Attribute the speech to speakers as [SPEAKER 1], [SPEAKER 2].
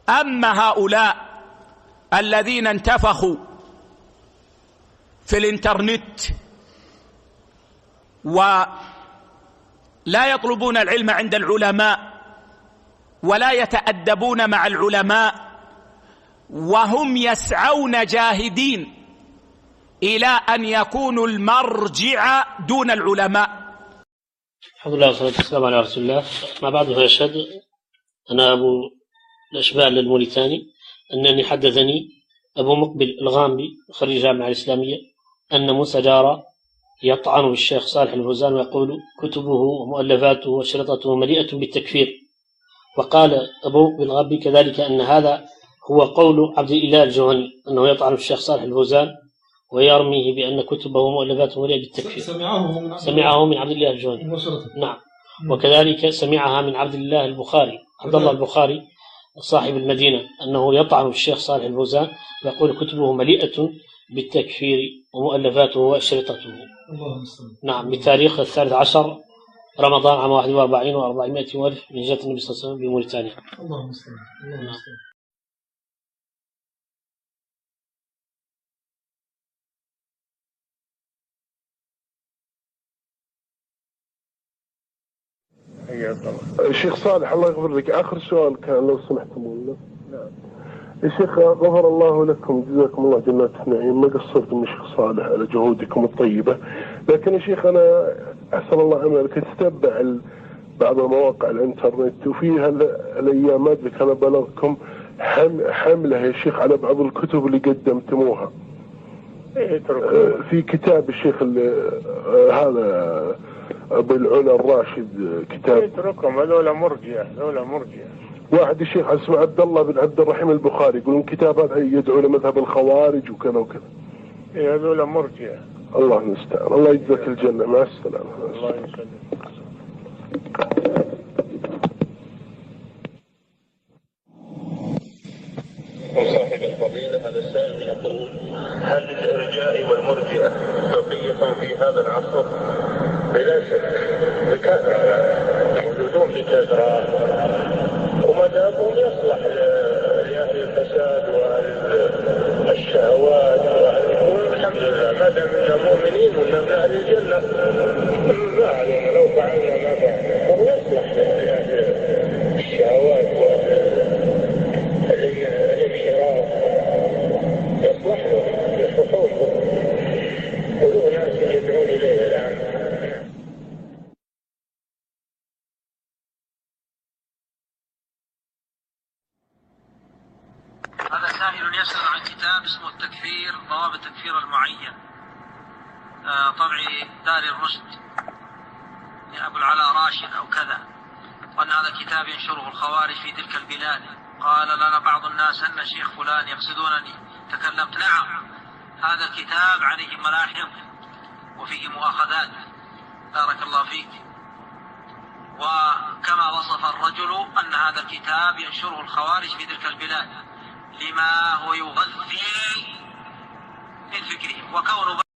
[SPEAKER 1] أما هؤلاء الذين انتفخوا في الإنترنت ولا يطلبون العلم عند العلماء ولا يتأدبون مع العلماء، وهم يسعون جاهدين إلى أن يكونوا المرجع دون العلماء.
[SPEAKER 2] الحمد لله والصلاة والسلام على رسول الله. ما بعد فيشهد أنا أبو الأشبال الموريتاني أنني حدثني أبو مقبل الغامدي خريج الجامعة الإسلامية أن موسى جارة يطعن بالشيخ صالح الفوزان ويقول كتبه ومؤلفاته وشرطته مليئة بالتكفير. وقال أبو مقبل الغامدي كذلك أن هذا هو قول عبد الإله الجهني أنه يطعن بالشيخ صالح الفوزان ويرميه بأن كتبه ومؤلفاته مليئة بالتكفير. سمعه من عبد الله الجهني. نعم. وكذلك سمعها من عبد الله البخاري، عبد الله البخاري صاحب المدينة، أنه يطعن بالشيخ صالح الفوزان ويقول كتبه مليئة بالتكفير ومؤلفاته وأشرطته. نعم. بتاريخ 13 رمضان عام 41 و400 والف من هجرة النبي صلى الله عليه وسلم بموريتانيا.
[SPEAKER 3] اللهم صل.
[SPEAKER 4] الشيخ صالح الله يغفر لك، آخر سؤال كان لو سمحتم والله. نعم. يا شيخ غفر الله لكم، جزاكم الله جنات النعيم، ما قصرتم يا شيخ صالح على جهودكم الطيبة. لكن يا شيخ أنا أسأل الله أمرك تتبع بعض مواقع الإنترنت، وفيها الأيام ما أدري كان بلغكم حملة يا شيخ على بعض الكتب اللي قدمتموها. في كتاب الشيخ هذا أبو العلا الراشد، كتاب
[SPEAKER 5] اتركهم هذول مرجئة.
[SPEAKER 4] واحد الشيخ اسمه عبد الله بن عبد الرحيم البخاري يقولون كتاب هذا يدعو لمذهب الخوارج وكذا وكذا.
[SPEAKER 5] هذول مرجئة.
[SPEAKER 4] الله المستعان. الله يجزاك الجنة. مع السلامة.
[SPEAKER 5] الله يسلمك.
[SPEAKER 6] وصاحب الفضيلة هذا السائل يقول: هل للإرجاء والمرجئة بقية في هذا العصر؟ بلا شك بكثرة، موجودون بكثرة، ومذهبهم يصلح لأهل الفساد والشهوات، والحمد لله ما دام إننا مؤمنين وإننا من أهل الجنة ما علينا لو فعلنا ما فعلنا، هو يصلح لأهل الشهوات والانحراف، يصلح لهم يصلحون، وله ناس يدعون إليه الآن.
[SPEAKER 7] هذا سائل يسأل عن كتاب اسمه التكفير، ضوابط التكفير المعين، طبع دار الرشد لأبو العلا راشد أو كذا، وأن هذا الكتاب ينشره الخوارج في تلك البلاد. قال لنا بعض الناس أن الشيخ فلان يقصدونني، تكلمت. نعم، هذا الكتاب عليه ملاحظ وفيه مؤاخذات، بارك الله فيك. وكما وصف الرجل أن هذا الكتاب ينشره الخوارج في تلك البلاد لما هو يغذي من فكرهم، وكونه